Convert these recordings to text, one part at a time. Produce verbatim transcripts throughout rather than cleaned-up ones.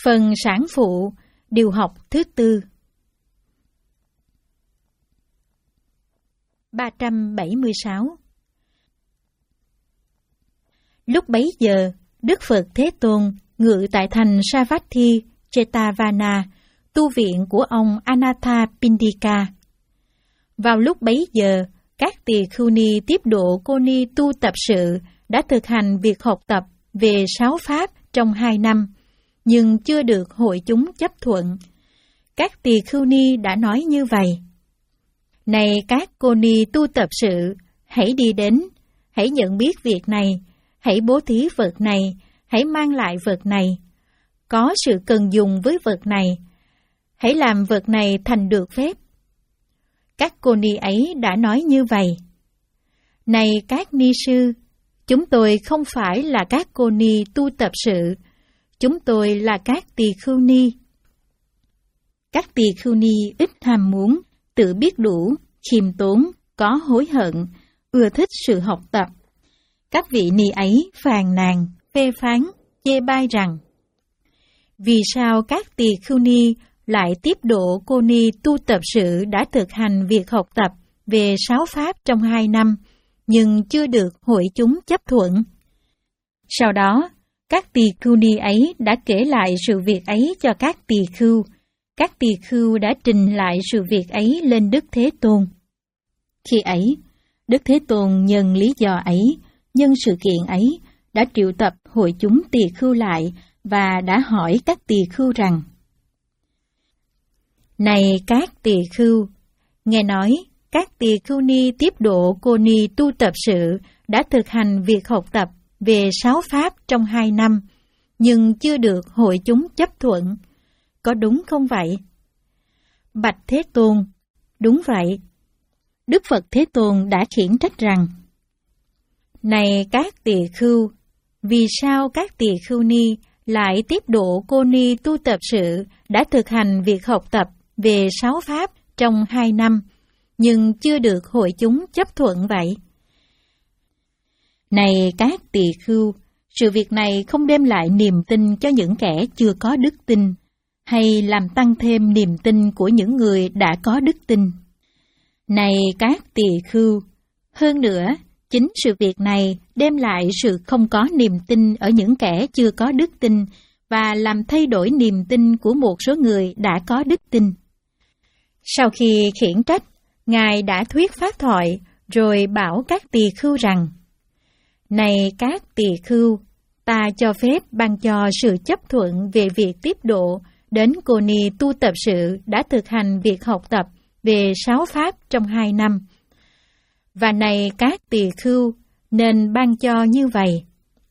Phần sản phụ, điều học thứ tư. ba trăm bảy mươi sáu. Lúc bấy giờ, Đức Phật Thế Tôn ngự tại thành Savatthi, Jetavana, tu viện của ông Anathapindika. Vào lúc bấy giờ, các tỳ khưu ni tiếp độ cô ni tu tập sự đã thực hành việc học tập về sáu pháp trong hai năm, nhưng chưa được hội chúng chấp thuận. Các tỳ khưu ni đã nói như vậy: Này các cô ni tu tập sự, hãy đi đến, hãy nhận biết việc này, hãy bố thí vật này, hãy mang lại vật này. Có sự cần dùng với vật này, hãy làm vật này thành được phép. Các cô ni ấy đã nói như vậy: Này các ni sư, chúng tôi không phải là các cô ni tu tập sự, chúng tôi là các tỳ khưu ni. Các tỳ khưu ni ít ham muốn, tự biết đủ, khiêm tốn, có hối hận, ưa thích sự học tập. Các vị ni ấy phàn nàn, phê phán, chê bai rằng: Vì sao các tỳ khưu ni lại tiếp độ cô ni tu tập sự đã thực hành việc học tập về sáu pháp trong hai năm, nhưng chưa được hội chúng chấp thuận? Sau đó, các tỳ khưu ni ấy đã kể lại sự việc ấy cho các tỳ khưu. Các tỳ khưu đã trình lại sự việc ấy lên Đức Thế Tôn. Khi ấy, Đức Thế Tôn nhân lý do ấy, nhân sự kiện ấy, đã triệu tập hội chúng tỳ khưu lại và đã hỏi các tỳ khưu rằng: Này các tỳ khưu, nghe nói các tỳ khưu ni tiếp độ cô ni tu tập sự đã thực hành việc học tập về sáu pháp trong hai năm, nhưng chưa được hội chúng chấp thuận. Có đúng không vậy? Bạch Thế Tôn, đúng vậy. Đức Phật Thế Tôn đã khiển trách rằng: Này các tỳ khưu, vì sao các tỳ khưu ni lại tiếp độ cô ni tu tập sự đã thực hành việc học tập về sáu pháp trong hai năm, nhưng chưa được hội chúng chấp thuận vậy? Này các tỳ khưu, sự việc này không đem lại niềm tin cho những kẻ chưa có đức tin, hay làm tăng thêm niềm tin của những người đã có đức tin. Này các tỳ khưu, hơn nữa, chính sự việc này đem lại sự không có niềm tin ở những kẻ chưa có đức tin và làm thay đổi niềm tin của một số người đã có đức tin. Sau khi khiển trách, Ngài đã thuyết pháp thoại rồi bảo các tỳ khưu rằng: Này các tỳ khưu, ta cho phép ban cho sự chấp thuận về việc tiếp độ đến cô ni tu tập sự đã thực hành việc học tập về sáu pháp trong hai năm. Và này các tỳ khưu, nên ban cho như vậy.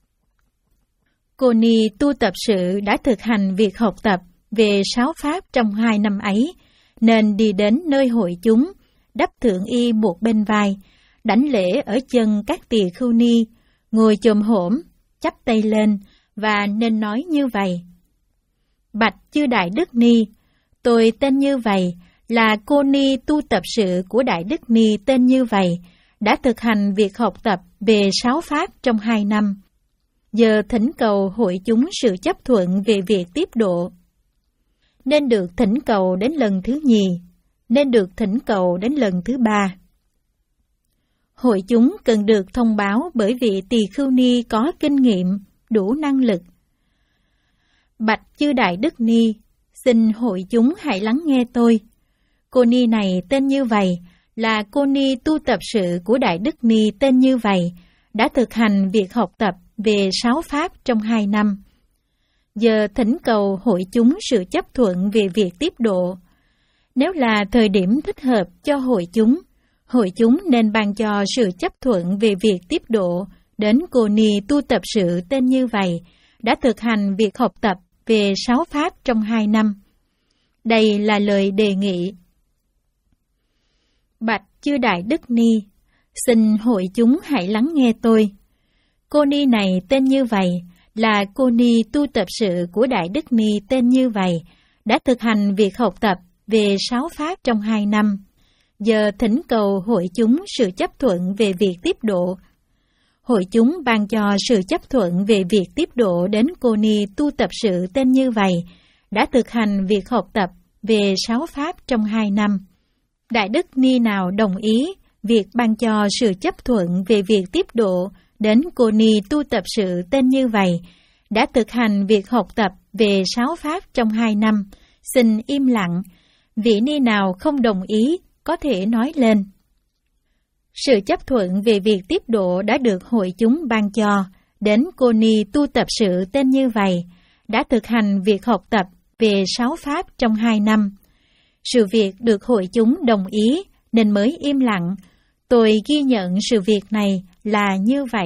Cô ni tu tập sự đã thực hành việc học tập về sáu pháp trong hai năm ấy, nên đi đến nơi hội chúng, đắp thượng y một bên vai, đảnh lễ ở chân các tỳ khưu ni, ngồi chồm hổm, chắp tay lên, và nên nói như vậy: Bạch chư Đại Đức Ni, tôi tên như vậy, là cô ni tu tập sự của Đại Đức Ni tên như vậy, đã thực hành việc học tập về sáu pháp trong hai năm. Giờ thỉnh cầu hội chúng sự chấp thuận về việc tiếp độ. Nên được thỉnh cầu đến lần thứ nhì, nên được thỉnh cầu đến lần thứ ba. Hội chúng cần được thông báo bởi vị tỳ khưu ni có kinh nghiệm, đủ năng lực. Bạch chư Đại Đức Ni, xin hội chúng hãy lắng nghe tôi. Cô ni này tên như vậy, là cô ni tu tập sự của Đại Đức Ni tên như vậy, đã thực hành việc học tập về sáu pháp trong hai năm. Giờ thỉnh cầu hội chúng sự chấp thuận về việc tiếp độ. Nếu là thời điểm thích hợp cho hội chúng, hội chúng nên ban cho sự chấp thuận về việc tiếp độ đến cô ni tu tập sự tên như vậy, đã thực hành việc học tập về sáu pháp trong hai năm. Đây là lời đề nghị. Bạch chư Đại Đức Ni, xin hội chúng hãy lắng nghe tôi. Cô ni này tên như vậy, là cô ni tu tập sự của Đại Đức Ni tên như vậy, đã thực hành việc học tập về sáu pháp trong hai năm. Giờ thỉnh cầu hội chúng sự chấp thuận về việc tiếp độ. Hội chúng ban cho sự chấp thuận về việc tiếp độ đến cô ni tu tập sự tên như vậy, đã thực hành việc học tập về sáu pháp trong hai năm. Đại đức Ni nào đồng ý việc ban cho sự chấp thuận về việc tiếp độ đến cô Ni tu tập sự tên như vậy, đã thực hành việc học tập về sáu pháp trong hai năm, xin im lặng. Vị Ni nào không đồng ý có thể nói lên. Sự chấp thuận về việc tiếp độ đã được hội chúng ban cho đến cô Ni tu tập sự tên như vậy, đã thực hành việc học tập về sáu pháp trong hai năm. Sự việc được hội chúng đồng ý nên mới im lặng. Tôi ghi nhận sự việc này là như vậy.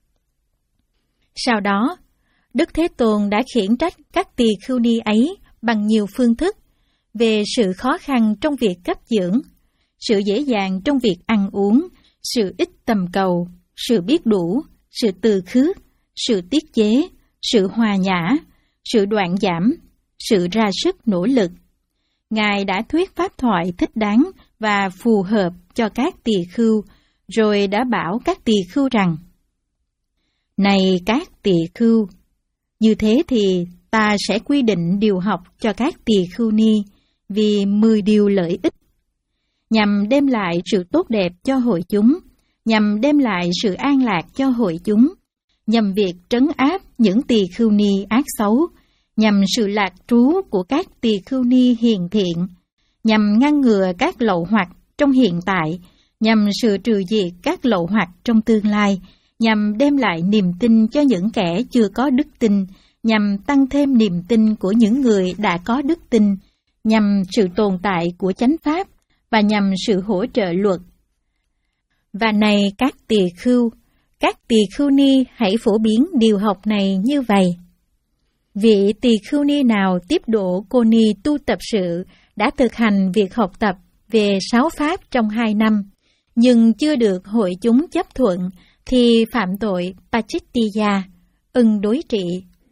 Sau đó, Đức Thế Tôn đã khiển trách các tỳ khưu ni ấy bằng nhiều phương thức về sự khó khăn trong việc cấp dưỡng, sự dễ dàng trong việc ăn uống, sự ít tầm cầu, sự biết đủ, sự từ khước, sự tiết chế, sự hòa nhã, sự đoạn giảm, sự ra sức nỗ lực. Ngài đã thuyết pháp thoại thích đáng và phù hợp cho các tỳ khưu, rồi đã bảo các tỳ khưu rằng: Này các tỳ khưu, như thế thì ta sẽ quy định điều học cho các tỳ khưu ni vì mười điều lợi ích, nhằm đem lại sự tốt đẹp cho hội chúng, nhằm đem lại sự an lạc cho hội chúng, nhằm việc trấn áp những tỳ khưu ni ác xấu, nhằm sự lạc trú của các tỳ khưu ni hiền thiện, nhằm ngăn ngừa các lậu hoặc trong hiện tại, nhằm sự trừ diệt các lậu hoặc trong tương lai, nhằm đem lại niềm tin cho những kẻ chưa có đức tin, nhằm tăng thêm niềm tin của những người đã có đức tin, nhằm sự tồn tại của chánh pháp và nhằm sự hỗ trợ luật. Và này các tỳ khưu, các tỳ khưu ni hãy phổ biến điều học này như vậy. Vị tỳ khưu ni nào tiếp độ cô ni tu tập sự đã thực hành việc học tập về sáu pháp trong hai năm, nhưng chưa được hội chúng chấp thuận, thì phạm tội Pachittiya, ưng đối trị.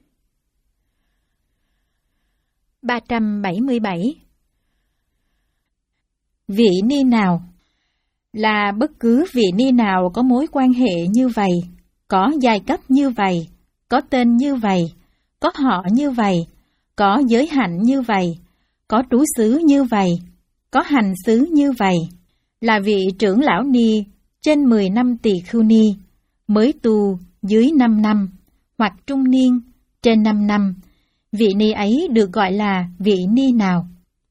ba trăm bảy mươi bảy. Vị ni nào là bất cứ vị ni nào có mối quan hệ như vậy, có giai cấp như vậy, có tên như vậy, có họ như vậy, có giới hạnh như vậy, có trú xứ như vậy, có hành xứ như vậy, là vị trưởng lão ni trên mười năm tỳ khưu ni, mới tu dưới năm năm, hoặc trung niên trên năm năm, vị ni ấy được gọi là vị ni nào?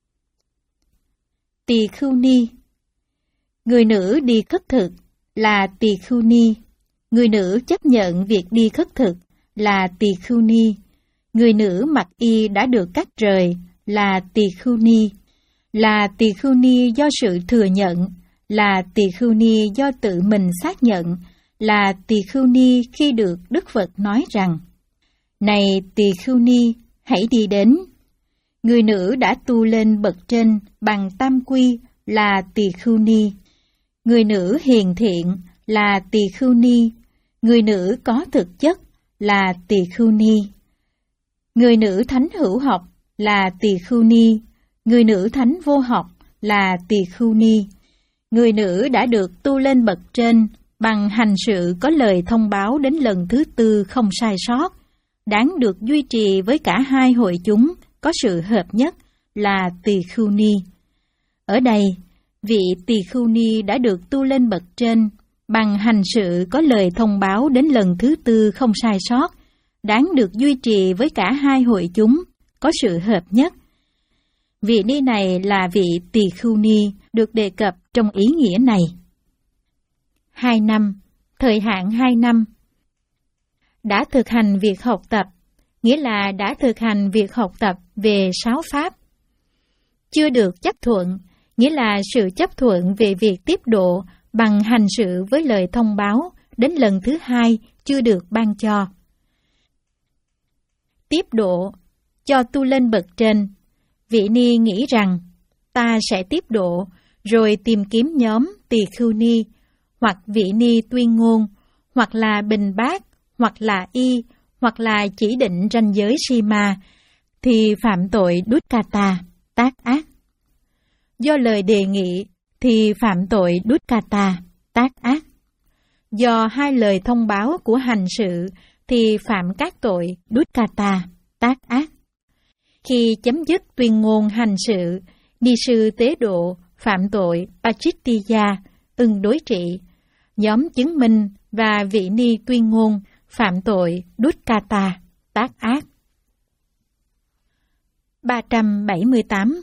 Tỳ khưu ni. Người nữ đi khất thực là tỳ khưu ni. Người nữ chấp nhận việc đi khất thực là tỳ khưu ni. Người nữ mặc y đã được cắt rời là tỳ khưu ni. Là tỳ khưu ni do sự thừa nhận, là tỳ khưu ni do tự mình xác nhận, là tỳ khưu ni khi được Đức Phật nói rằng: Này tỳ khưu ni, hãy đi đến. Người nữ đã tu lên bậc trên bằng tam quy là tỳ khưu ni. Người nữ hiền thiện là tỳ khưu ni. Người nữ có thực chất là tỳ khưu ni. Người nữ thánh hữu học là tỳ khưu ni. Người nữ thánh vô học là tỳ khưu ni. Người nữ đã được tu lên bậc trên bằng hành sự có lời thông báo đến lần thứ tư không sai sót, đáng được duy trì với cả hai hội chúng có sự hợp nhất là tỳ khưu ni. Ở đây, vị tỳ khưu ni đã được tu lên bậc trên bằng hành sự có lời thông báo đến lần thứ tư không sai sót, đáng được duy trì với cả hai hội chúng có sự hợp nhất. Vị ni này là vị tỳ khưu ni được đề cập trong ý nghĩa này. Hai năm, thời hạn hai năm. Đã thực hành việc học tập, nghĩa là đã thực hành việc học tập về sáu pháp. Chưa được chấp thuận, nghĩa là sự chấp thuận về việc tiếp độ bằng hành sự với lời thông báo đến lần thứ hai chưa được ban cho. Tiếp độ, cho tu lên bậc trên. Vị ni nghĩ rằng, ta sẽ tiếp độ, rồi tìm kiếm nhóm tỳ khưu ni, hoặc vị ni tuyên ngôn, hoặc là bình bát, hoặc là y, hoặc là chỉ định ranh giới sima, thì phạm tội Dukkata, tác ác. Do lời đề nghị, thì phạm tội Dukkata, tác ác. Do hai lời thông báo của hành sự, thì phạm các tội Dukkata, tác ác. Khi chấm dứt tuyên ngôn hành sự, ni sư tế độ phạm tội Pachittiya, ưng đối trị. Nhóm chứng minh và vị ni tuyên ngôn phạm tội Dukkata, tác ác. ba trăm bảy mươi tám.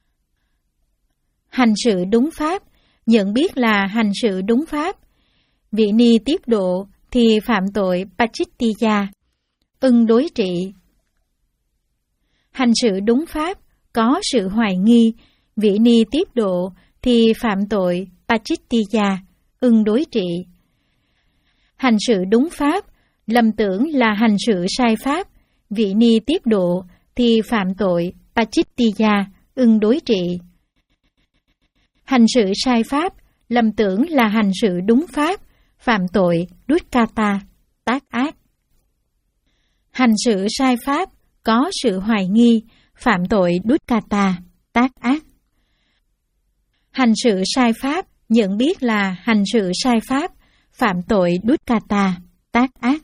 Hành sự đúng pháp, nhận biết là hành sự đúng pháp. Vị ni tiếp độ thì phạm tội Pachittiya, ưng đối trị. Hành sự đúng pháp, có sự hoài nghi, vị ni tiếp độ thì phạm tội Pachittiya, ưng đối trị. Hành sự đúng pháp, lầm tưởng là hành sự sai pháp, vị ni tiếp độ thì phạm tội Pachittiya, ưng đối trị. Hành sự sai pháp, lầm tưởng là hành sự đúng pháp, phạm tội Dukkata, tác ác. Hành sự sai pháp, có sự hoài nghi, phạm tội Dukkata, tác ác. Hành sự sai pháp, nhận biết là hành sự sai pháp, phạm tội Dukkata, tác ác.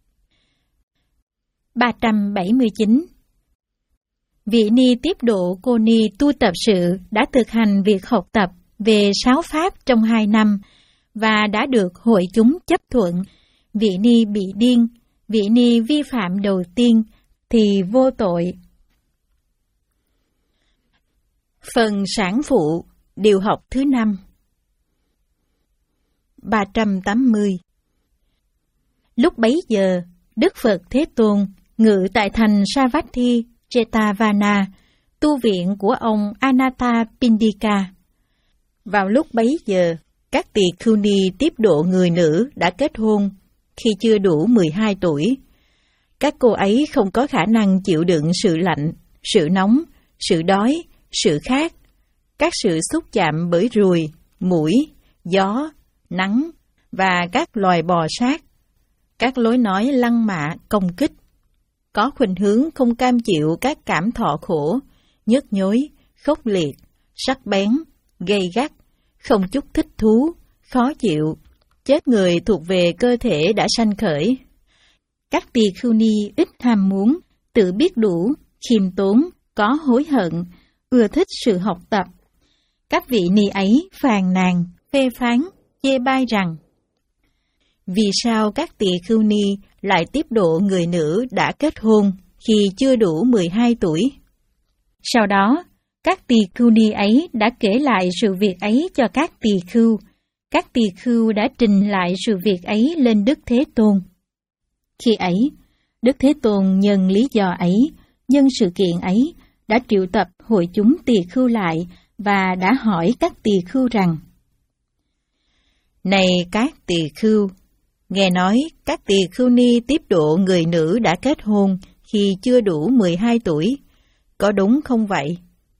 ba trăm bảy mươi chín. Vị ni tiếp độ cô ni tu tập sự đã thực hành việc học tập về sáu pháp trong hai năm và đã được hội chúng chấp thuận. Vị ni bị điên, vị ni vi phạm đầu tiên thì vô tội. Phần sản phụ, điều học thứ năm. ba trăm tám mươi. Lúc bấy giờ, Đức Phật Thế Tôn ngự tại thành Savatthi, Jetavana, tu viện của ông Anathapindika. Vào lúc bấy giờ, các tỳ khưu ni tiếp độ người nữ đã kết hôn khi chưa đủ mười hai tuổi. Các cô ấy không có khả năng chịu đựng sự lạnh, sự nóng, sự đói, sự khát, các sự xúc chạm bởi ruồi, muỗi, gió, nắng và các loài bò sát, các lối nói lăng mạ, công kích, có khuynh hướng không cam chịu các cảm thọ khổ, nhức nhối, khốc liệt, sắc bén, gay gắt, không chút thích thú, khó chịu, chết người thuộc về cơ thể đã sanh khởi. Các tỳ khưu ni ít ham muốn, tự biết đủ, khiêm tốn, có hối hận, ưa thích sự học tập. Các vị ni ấy phàn nàn, phê phán, chê bai rằng: vì sao các tỳ khưu ni lại tiếp độ người nữ đã kết hôn khi chưa đủ mười hai tuổi? Sau đó, các tỳ khưu ni ấy đã kể lại sự việc ấy cho các tỳ khưu. Các tỳ khưu đã trình lại sự việc ấy lên Đức Thế Tôn. Khi ấy, Đức Thế Tôn nhân lý do ấy, nhân sự kiện ấy, đã triệu tập hội chúng tỳ khưu lại và đã hỏi các tỳ khưu rằng: này các tỳ khưu, nghe nói các tỳ khưu ni tiếp độ người nữ đã kết hôn khi chưa đủ mười hai tuổi, có đúng không vậy?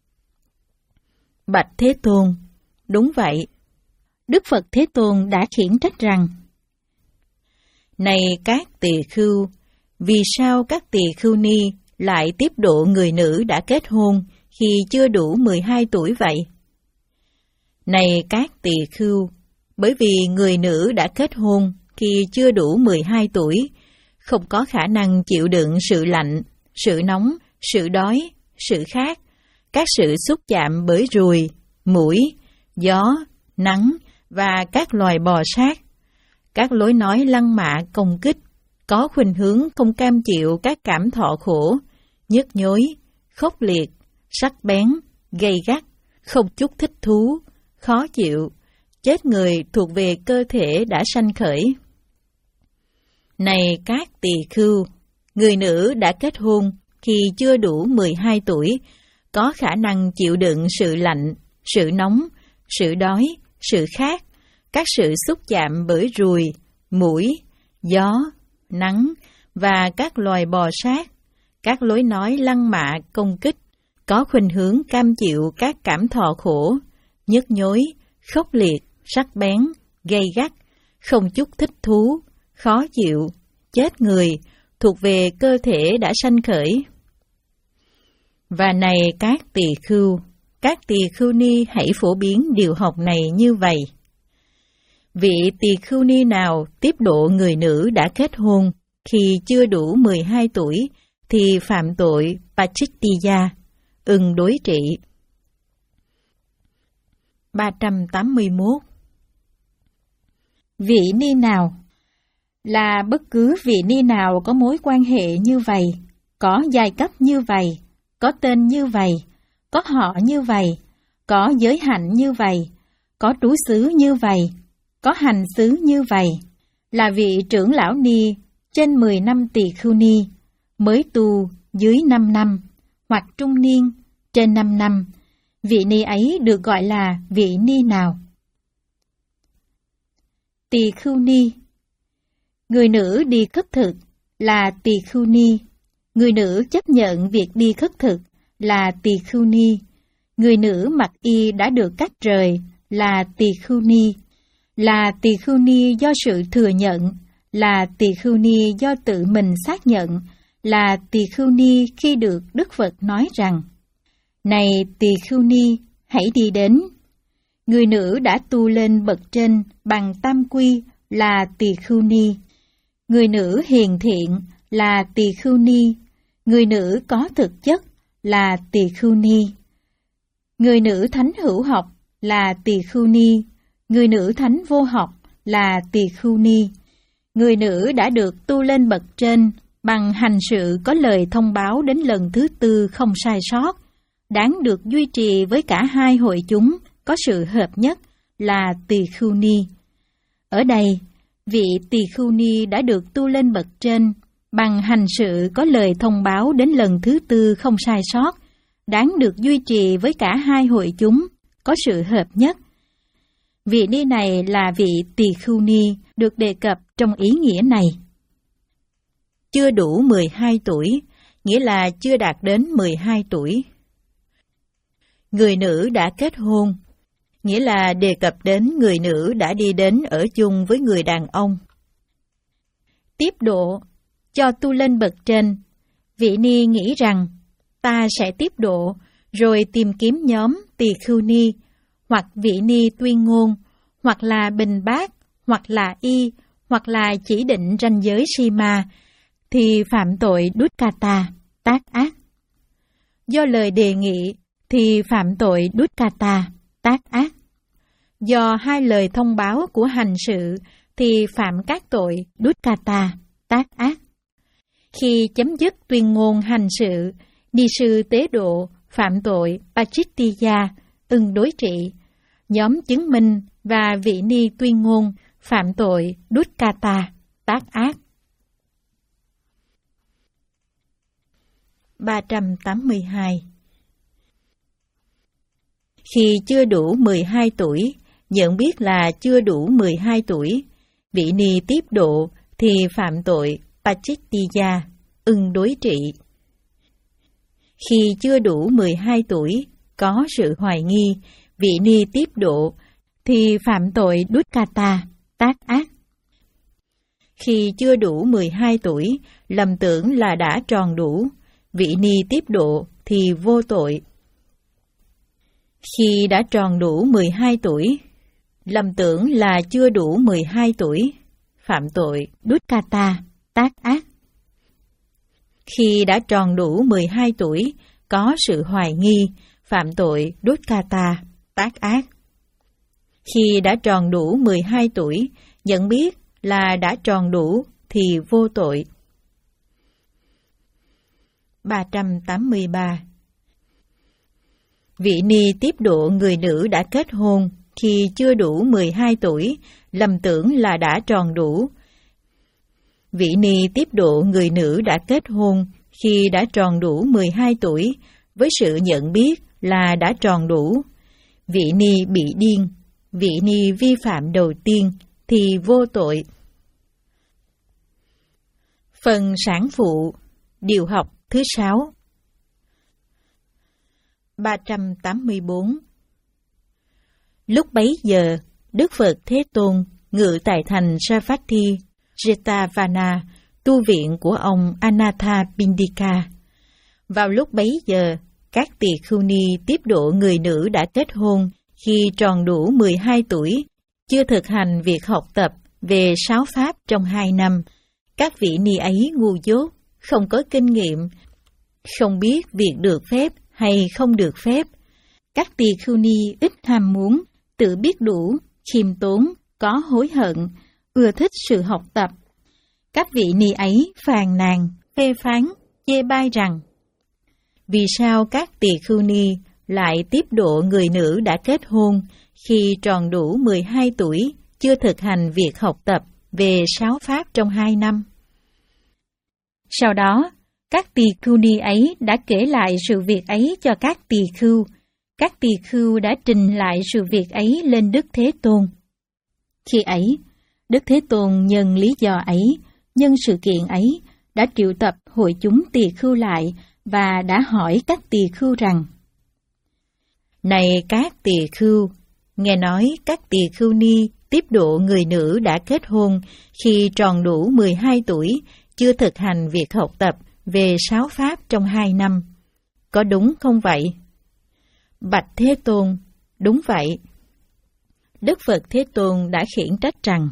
Bạch Thế Tôn, đúng vậy. Đức Phật Thế Tôn đã khiển trách rằng: này các tỳ khưu, vì sao các tỳ khưu ni lại tiếp độ người nữ đã kết hôn khi chưa đủ mười hai tuổi vậy? Này các tỳ khưu, bởi vì người nữ đã kết hôn khi chưa đủ mười hai tuổi, không có khả năng chịu đựng sự lạnh, sự nóng, sự đói, sự khát, các sự xúc chạm bởi ruồi, muỗi, gió, nắng và các loài bò sát, các lối nói lăng mạ công kích, có khuynh hướng không cam chịu các cảm thọ khổ, nhức nhối, khốc liệt, sắc bén, gay gắt, không chút thích thú, khó chịu, chết người thuộc về cơ thể đã sanh khởi. Này các tỳ khưu, người nữ đã kết hôn khi chưa đủ mười hai tuổi, có khả năng chịu đựng sự lạnh, sự nóng, sự đói, sự khát, các sự xúc chạm bởi ruồi, muỗi, gió, nắng và các loài bò sát, các lối nói lăng mạ công kích, có khuynh hướng cam chịu các cảm thọ khổ, nhức nhối, khốc liệt, sắc bén, gay gắt, không chút thích thú, khó chịu, chết người, thuộc về cơ thể đã sanh khởi. Và này các tỳ khưu, các tỳ khưu ni hãy phổ biến điều học này như vậy. Vị tỳ khưu ni nào tiếp độ người nữ đã kết hôn khi chưa đủ mười hai tuổi thì phạm tội Pachittiya, ưng đối trị. ba trăm tám mươi mốt. Vị ni nào là bất cứ vị ni nào có mối quan hệ như vậy, có giai cấp như vậy, có tên như vậy, có họ như vậy, có giới hạnh như vậy, có trú xứ như vậy, có hành xứ như vậy, là vị trưởng lão ni trên mười năm tỳ khưu ni, mới tu dưới năm năm, hoặc trung niên trên năm năm, vị ni ấy được gọi là vị ni nào? Tỳ khưu ni. Người nữ đi khất thực là tỳ khưu ni. Người nữ chấp nhận việc đi khất thực là tỳ khưu ni. Người nữ mặc y đã được cắt rời là tỳ khưu ni. Là tỳ khưu ni do sự thừa nhận, là tỳ khưu ni do tự mình xác nhận, là tỳ khưu ni khi được Đức Phật nói rằng: này tỳ khưu ni, hãy đi đến. Người nữ đã tu lên bậc trên bằng tam quy là tỳ khưu ni. Người nữ hiền thiện là tỳ khưu ni. Người nữ có thực chất là tỳ khưu ni. Người nữ thánh hữu học là tỳ khưu ni. Người nữ thánh vô học là tỳ khưu ni. Người nữ đã được tu lên bậc trên bằng hành sự có lời thông báo đến lần thứ tư không sai sót, đáng được duy trì với cả hai hội chúng có sự hợp nhất là tỳ khưu ni. Ở đây, vị tỳ khưu ni đã được tu lên bậc trên bằng hành sự có lời thông báo đến lần thứ tư không sai sót, đáng được duy trì với cả hai hội chúng có sự hợp nhất. Vị ni này là vị tỳ khưu ni được đề cập trong ý nghĩa này. Chưa đủ mười hai tuổi, nghĩa là chưa đạt đến mười hai tuổi. Người nữ đã kết hôn, nghĩa là đề cập đến người nữ đã đi đến ở chung với người đàn ông. Tiếp độ, cho tu lên bậc trên, vị ni nghĩ rằng ta sẽ tiếp độ, rồi tìm kiếm nhóm tỳ khưu ni, hoặc vị ni tuyên ngôn, hoặc là bình bát, hoặc là y, hoặc là chỉ định ranh giới sima, thì phạm tội Dukkata, tác ác. Do lời đề nghị thì phạm tội Dukkata, tác ác. Do hai lời thông báo của hành sự thì phạm các tội Dukkata, tác ác. Khi chấm dứt tuyên ngôn hành sự, ni sư tế độ phạm tội Pachittiya, ưng đối trị. Nhóm chứng minh và vị ni tuyên ngôn phạm tội Dukkata, tác ác. ba trăm tám mươi hai. Khi chưa đủ mười hai tuổi, nhận biết là chưa đủ mười hai tuổi, vị ni tiếp độ thì phạm tội Pachittiya, ưng đối trị. Khi chưa đủ mười hai tuổi, có sự hoài nghi, vị ni tiếp độ thì phạm tội Dukkata, tác ác. Khi chưa đủ mười hai tuổi, lầm tưởng là đã tròn đủ, vị ni tiếp độ thì vô tội. Khi đã tròn đủ mười hai tuổi, lầm tưởng là chưa đủ mười hai tuổi, phạm tội Dukkata, tác ác. Khi đã tròn đủ mười hai tuổi, có sự hoài nghi, phạm tội Dukkata, tác ác. Khi đã tròn đủ mười hai tuổi, nhận biết là đã tròn đủ thì vô tội. ba trăm tám mươi ba. Vị ni tiếp độ người nữ đã kết hôn khi chưa đủ mười hai tuổi, lầm tưởng là đã tròn đủ. Vị ni tiếp độ người nữ đã kết hôn khi đã tròn đủ mười hai tuổi, với sự nhận biết là đã tròn đủ. Vị ni bị điên, vị ni vi phạm đầu tiên thì vô tội. Phần sản phụ, điều học thứ sáu. ba trăm tám mươi bốn. Lúc bấy giờ, Đức Phật Thế Tôn ngự tại thành Savatthi, Jetavana, tu viện của ông Anathapindika. Vào lúc bấy giờ, các tỳ khưu ni tiếp độ người nữ đã kết hôn khi tròn đủ mười hai tuổi, chưa thực hành việc học tập về sáu pháp trong hai năm. Các vị ni ấy ngu dốt, không có kinh nghiệm, không biết việc được phép hay không được phép. Các tỳ khưu ni ít ham muốn, tự biết đủ, khiêm tốn, có hối hận, ưa thích sự học tập. Các vị ni ấy phàn nàn, phê phán, chê bai rằng: vì sao các tỳ khưu ni lại tiếp độ người nữ đã kết hôn khi tròn đủ mười hai tuổi, chưa thực hành việc học tập về sáu pháp trong hai năm? Sau đó, các tỳ khưu ni ấy đã kể lại sự việc ấy cho các tỳ khưu. Các tỳ khưu đã trình lại sự việc ấy lên Đức Thế Tôn. Khi ấy, Đức Thế Tôn nhân lý do ấy, nhân sự kiện ấy, đã triệu tập hội chúng tỳ khưu lại và đã hỏi các tỳ khưu rằng: này các tỳ khưu, nghe nói các tỳ khưu ni tiếp độ người nữ đã kết hôn khi tròn đủ mười hai tuổi, chưa thực hành việc học tập về sáu pháp trong hai năm. Có đúng không vậy? Bạch Thế Tôn, đúng vậy. Đức Phật Thế Tôn đã khiển trách rằng: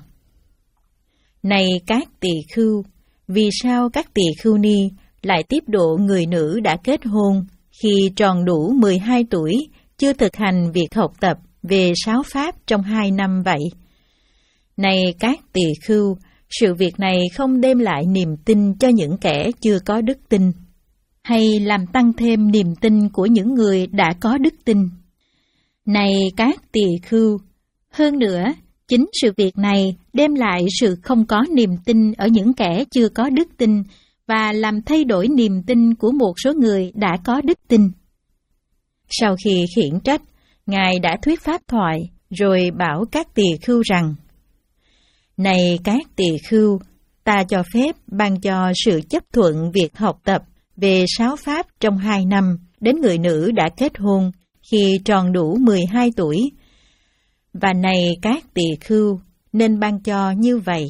này các tỳ khưu, vì sao các tỳ khưu ni lại tiếp độ người nữ đã kết hôn khi tròn đủ mười hai tuổi, chưa thực hành việc học tập về sáu pháp trong hai năm vậy? Này các tỳ khưu, sự việc này không đem lại niềm tin cho những kẻ chưa có đức tin, hay làm tăng thêm niềm tin của những người đã có đức tin. Này các tỳ khưu, hơn nữa, chính sự việc này đem lại sự không có niềm tin ở những kẻ chưa có đức tin và làm thay đổi niềm tin của một số người đã có đức tin. Sau khi khiển trách, Ngài đã thuyết pháp thoại, rồi bảo các tỳ khưu rằng: này các tỳ khưu, ta cho phép ban cho sự chấp thuận việc học tập về sáu pháp trong hai năm đến người nữ đã kết hôn khi tròn đủ mười hai tuổi. Và này các tỳ khưu, nên ban cho như vậy.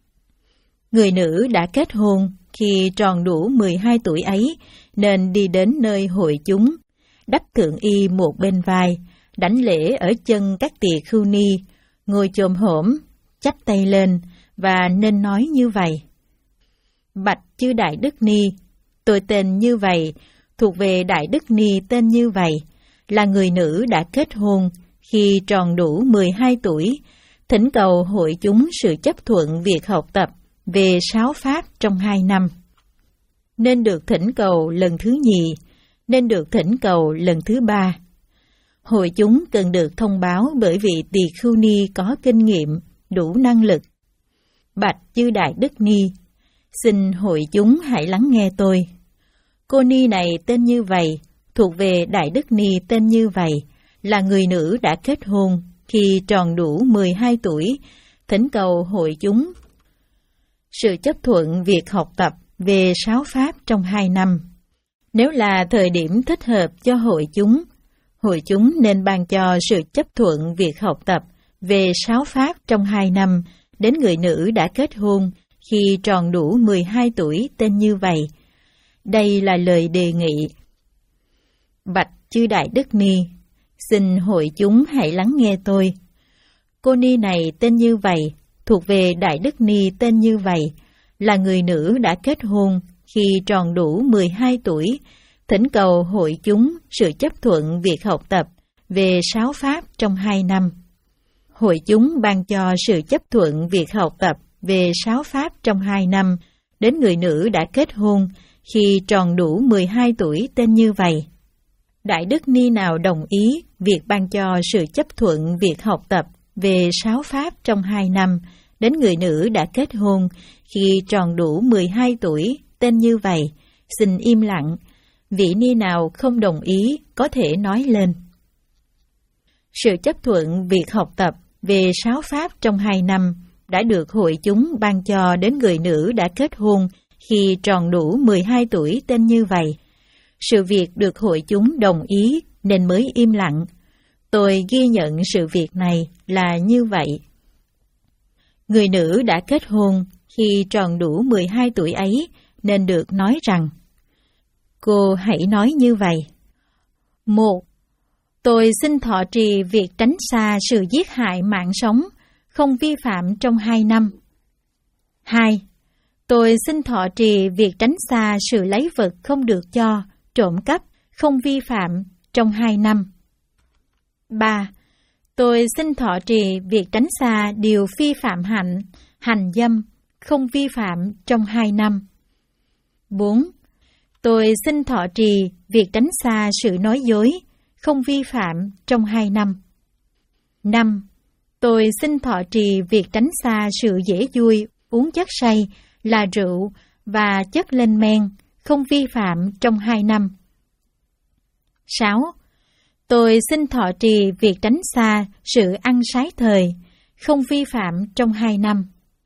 Người nữ đã kết hôn khi tròn đủ mười hai tuổi ấy nên đi đến nơi hội chúng, đắp thượng y một bên vai, đảnh lễ ở chân các tỳ khưu ni, ngồi chồm hổm, chắp tay lên và nên nói như vậy: bạch chư Đại Đức Ni, tôi tên như vậy, thuộc về Đại Đức Ni tên như vậy, là người nữ đã kết hôn khi tròn đủ mười hai tuổi, thỉnh cầu hội chúng sự chấp thuận việc học tập về sáu pháp trong hai năm. Nên được thỉnh cầu lần thứ nhì, nên được thỉnh cầu lần thứ ba. Hội chúng cần được thông báo bởi vị tỳ khưu ni có kinh nghiệm, đủ năng lực. Bạch chư Đại Đức Ni, xin hội chúng hãy lắng nghe tôi. Cô ni này tên như vậy, thuộc về Đại Đức Ni tên như vậy, là người nữ đã kết hôn khi tròn đủ mười hai tuổi, thỉnh cầu hội chúng sự chấp thuận việc học tập về sáu pháp trong hai năm. Nếu là thời điểm thích hợp cho hội chúng, hội chúng nên ban cho sự chấp thuận việc học tập về sáu pháp trong hai năm đến người nữ đã kết hôn khi tròn đủ mười hai tuổi tên như vậy. Đây là lời đề nghị. Bạch chư Đại Đức Ni, xin hội chúng hãy lắng nghe tôi. Cô ni này tên như vậy, thuộc về Đại Đức Ni tên như vậy, là người nữ đã kết hôn khi tròn đủ mười hai tuổi, thỉnh cầu hội chúng sự chấp thuận việc học tập về sáu pháp trong hai năm. Hội chúng ban cho sự chấp thuận việc học tập về sáu pháp trong hai năm đến người nữ đã kết hôn khi tròn đủ mười hai tuổi tên như vậy. Đại Đức Ni nào đồng ý việc ban cho sự chấp thuận việc học tập về sáu pháp trong hai năm đến người nữ đã kết hôn khi tròn đủ mười hai tuổi tên như vậy, xin im lặng. Vị ni nào không đồng ý có thể nói lên. Sự chấp thuận việc học tập về sáu pháp trong hai năm đã được hội chúng ban cho đến người nữ đã kết hôn khi tròn đủ mười hai tuổi tên như vậy. Sự việc được hội chúng đồng ý nên mới im lặng. Tôi ghi nhận sự việc này là như vậy. Người nữ đã kết hôn khi tròn đủ mười hai tuổi ấy nên được nói rằng: cô hãy nói như vậy. Một, tôi xin thọ trì việc tránh xa sự giết hại mạng sống, không vi phạm trong hai năm. Hai, Tôi xin thọ trì việc tránh xa sự lấy vật không được cho, trộm cắp, không vi phạm trong hai năm. ba. Tôi xin thọ trì việc tránh xa điều phi phạm hạnh, hành dâm, không vi phạm trong hai năm. bốn. Tôi xin thọ trì việc tránh xa sự nói dối, không vi phạm trong hai năm. năm. Tôi xin thọ trì việc tránh xa sự dễ vui, uống chất say, là rượu và chất lên men, không vi phạm trong hai năm. sáu. Tôi xin thọ trì việc tránh xa sự ăn sái thời, không vi phạm trong hai năm.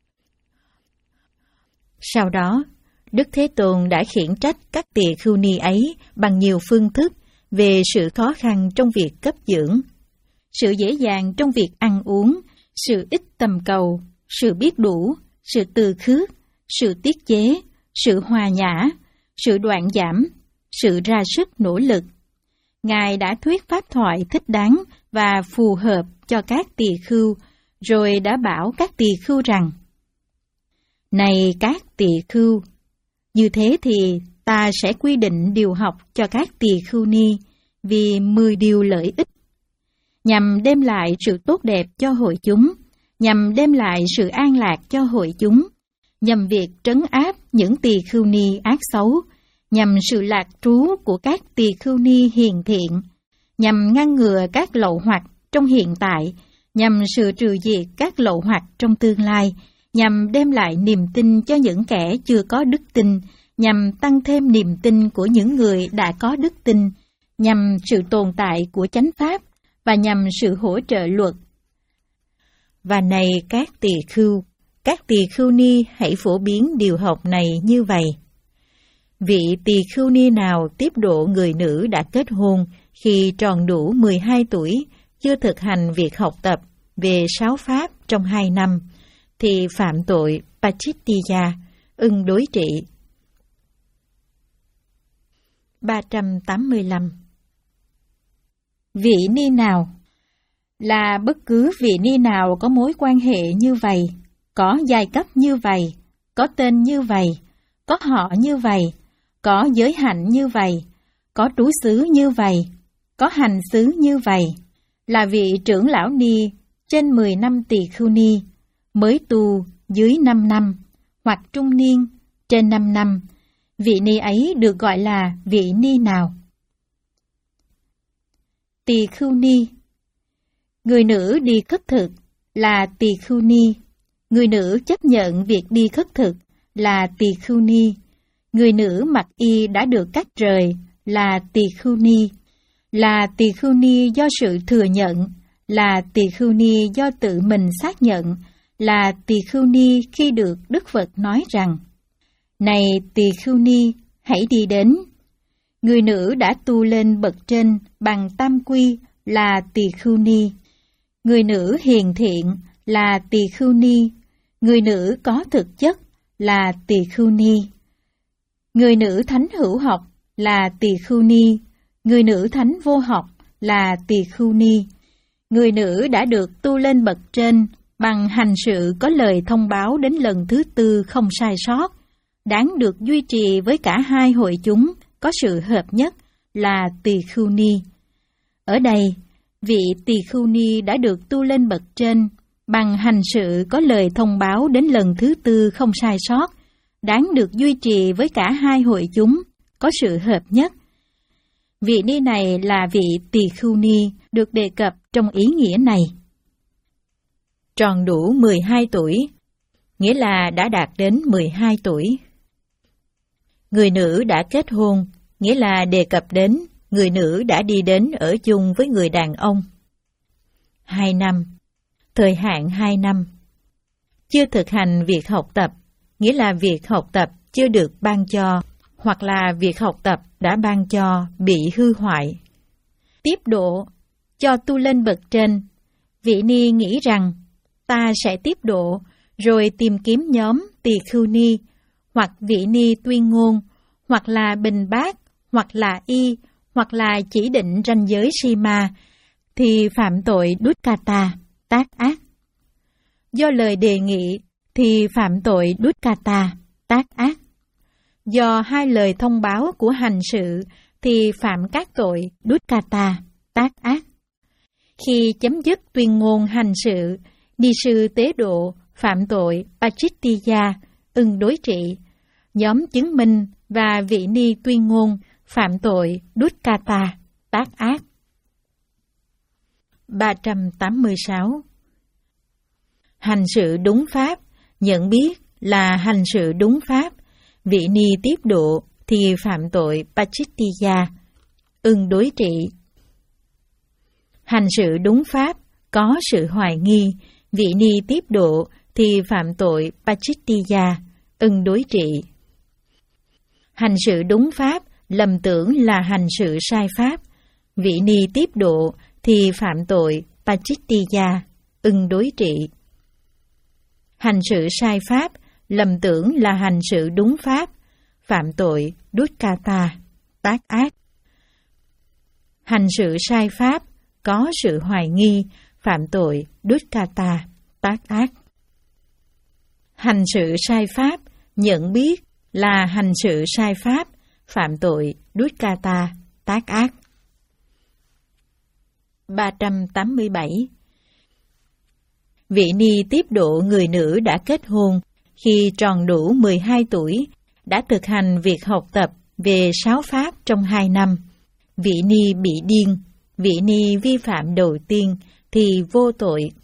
Sau đó, Đức Thế Tôn đã khiển trách các tỳ khưu ni ấy bằng nhiều phương thức về sự khó khăn trong việc cấp dưỡng, sự dễ dàng trong việc ăn uống, sự ít tầm cầu, sự biết đủ, sự từ khước, sự tiết chế, sự hòa nhã, sự đoạn giảm, sự ra sức nỗ lực. Ngài đã thuyết pháp thoại thích đáng và phù hợp cho các tỳ khưu, rồi đã bảo các tỳ khưu rằng: Này các tỳ khưu, như thế thì ta sẽ quy định điều học cho các tỳ khưu ni vì mười điều lợi ích, nhằm đem lại sự tốt đẹp cho hội chúng, nhằm đem lại sự an lạc cho hội chúng, nhằm việc trấn áp những tỳ khưu ni ác xấu, nhằm sự lạc trú của các tỳ khưu ni hiền thiện, nhằm ngăn ngừa các lậu hoặc trong hiện tại, nhằm sự trừ diệt các lậu hoặc trong tương lai, nhằm đem lại niềm tin cho những kẻ chưa có đức tin, nhằm tăng thêm niềm tin của những người đã có đức tin, nhằm sự tồn tại của chánh pháp và nhằm sự hỗ trợ luật. Và này các tỳ khưu, các tỳ khưu ni hãy phổ biến điều học này như vậy. Vị tỳ khưu ni nào tiếp độ người nữ đã kết hôn khi tròn đủ mười hai tuổi, chưa thực hành việc học tập về sáu pháp trong hai năm, thì phạm tội Pachittiya, ưng đối trị. ba trăm tám mươi lăm. Vị ni nào là bất cứ vị ni nào có mối quan hệ như vậy, có giai cấp như vậy, có tên như vậy, có họ như vậy, có giới hạnh như vậy, có trú xứ như vậy, có hành xứ như vậy, là vị trưởng lão ni trên mười năm tỳ khưu ni, mới tu dưới năm năm, hoặc trung niên trên năm năm, vị ni ấy được gọi là vị ni nào? Tỳ khưu ni. Người nữ đi khất thực là tỳ khưu ni. Người nữ chấp nhận việc đi khất thực là tỳ khưu ni. Người nữ mặc y đã được cắt rời là tỳ khưu ni. Là tỳ khưu ni do sự thừa nhận, là tỳ khưu ni do tự mình xác nhận, là tỳ khưu ni khi được Đức Phật nói rằng: Này tỳ khưu ni, hãy đi đến. Người nữ đã tu lên bậc trên bằng tam quy là tỳ khưu ni. Người nữ hiền thiện là tỳ khưu ni. Người nữ có thực chất là tỳ khưu ni. Người nữ thánh hữu học là tỳ khưu ni. Người nữ thánh vô học là tỳ khưu ni. Người nữ đã được tu lên bậc trên bằng hành sự có lời thông báo đến lần thứ tư không sai sót, đáng được duy trì với cả hai hội chúng có sự hợp nhất là tỳ khưu ni. Ở đây, vị tỳ khưu ni đã được tu lên bậc trên bằng hành sự có lời thông báo đến lần thứ tư không sai sót, đáng được duy trì với cả hai hội chúng có sự hợp nhất. Vị ni này là vị tỳ khưu ni được đề cập trong ý nghĩa này. Tròn đủ mười hai tuổi, nghĩa là đã đạt đến mười hai tuổi. Người nữ đã kết hôn, nghĩa là đề cập đến người nữ đã đi đến ở chung với người đàn ông. Hai năm, thời hạn hai năm. Chưa thực hành việc học tập, nghĩa là việc học tập chưa được ban cho, hoặc là việc học tập đã ban cho bị hư hoại. Tiếp độ, cho tu lên bậc trên, vị ni nghĩ rằng ta sẽ tiếp độ, rồi tìm kiếm nhóm tỳ khưu ni, hoặc vị ni tuyên ngôn, hoặc là bình bát, hoặc là y, hoặc là chỉ định ranh giới sima, thì phạm tội dukkata, tác ác. Do lời đề nghị thì phạm tội dukkata, tác ác. Do hai lời thông báo của hành sự thì phạm các tội dukkata, tác ác. Khi chấm dứt tuyên ngôn hành sự, ni sư tế độ phạm tội pachittiya, ưng đối trị. Nhóm chứng minh và vị ni tuyên ngôn phạm tội dukkata, tác ác. ba trăm tám mươi sáu. Hành sự đúng pháp, nhận biết là hành sự đúng pháp, vị ni tiếp độ thì phạm tội pachittiya, ưng đối trị. Hành sự đúng pháp, có sự hoài nghi, vị ni tiếp độ thì phạm tội pachittiya, ưng đối trị. Hành sự đúng pháp, lầm tưởng là hành sự sai pháp, vị ni tiếp độ thì phạm tội pachittiya, ưng đối trị. Hành sự sai pháp, lầm tưởng là hành sự đúng pháp, phạm tội dukkata, tác ác. Hành sự sai pháp, có sự hoài nghi, phạm tội dukkata, tác ác. Hành sự sai pháp, nhận biết là hành sự sai pháp, phạm tội dukkata, tác ác. ba trăm tám mươi bảy. Vị ni tiếp độ người nữ đã kết hôn khi tròn đủ mười hai tuổi, đã thực hành việc học tập về sáu pháp trong hai năm. Vị ni bị điên, vị ni vi phạm đầu tiên thì vô tội.